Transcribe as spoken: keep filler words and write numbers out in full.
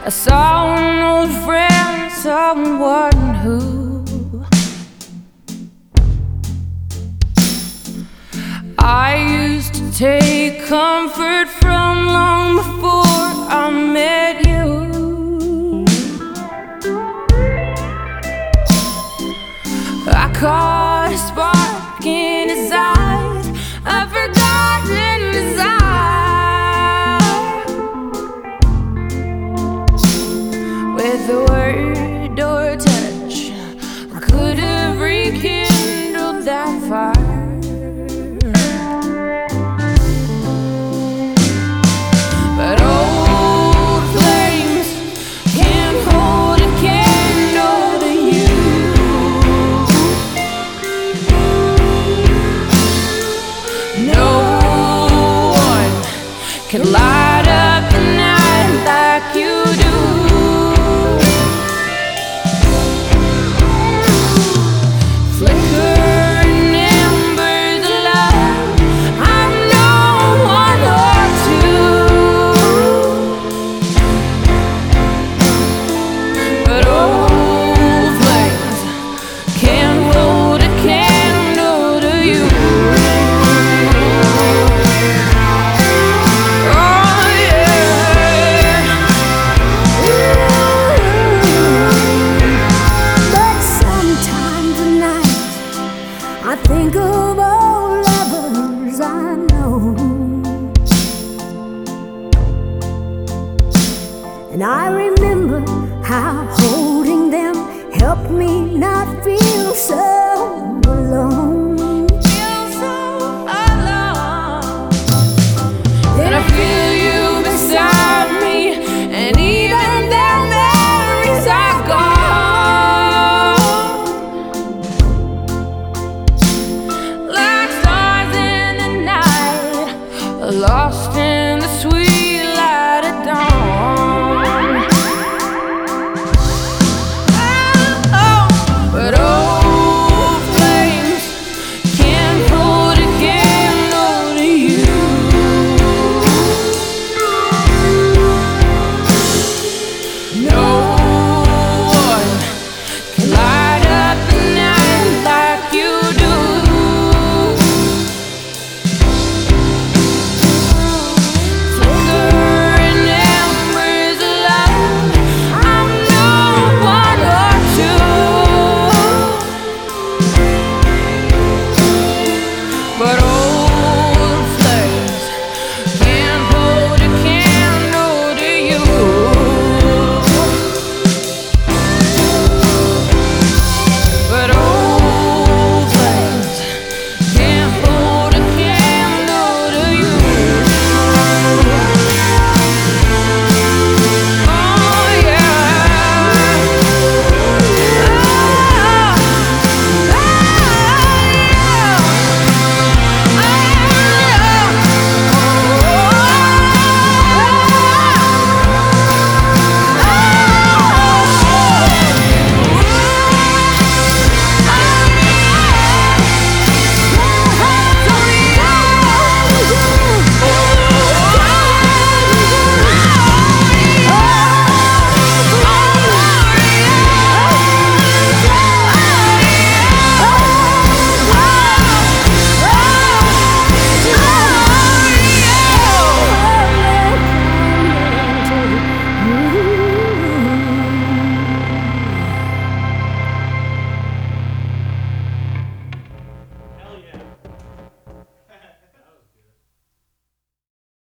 I saw an old friend, someone who I used to take comfort from long before I met you. I caught a spark in his eyes, a forgotten desire. With a word or touch, I could have rekindled that fire. But old flames can't hold a candle to you. No one can light up the night like you do. Flickering embers of love, I'm no one or two. But old flames can't hold a candle to you. Oh yeah. But sometimes at night I think of old lovers I know, and I remember how holding them helped me not feel so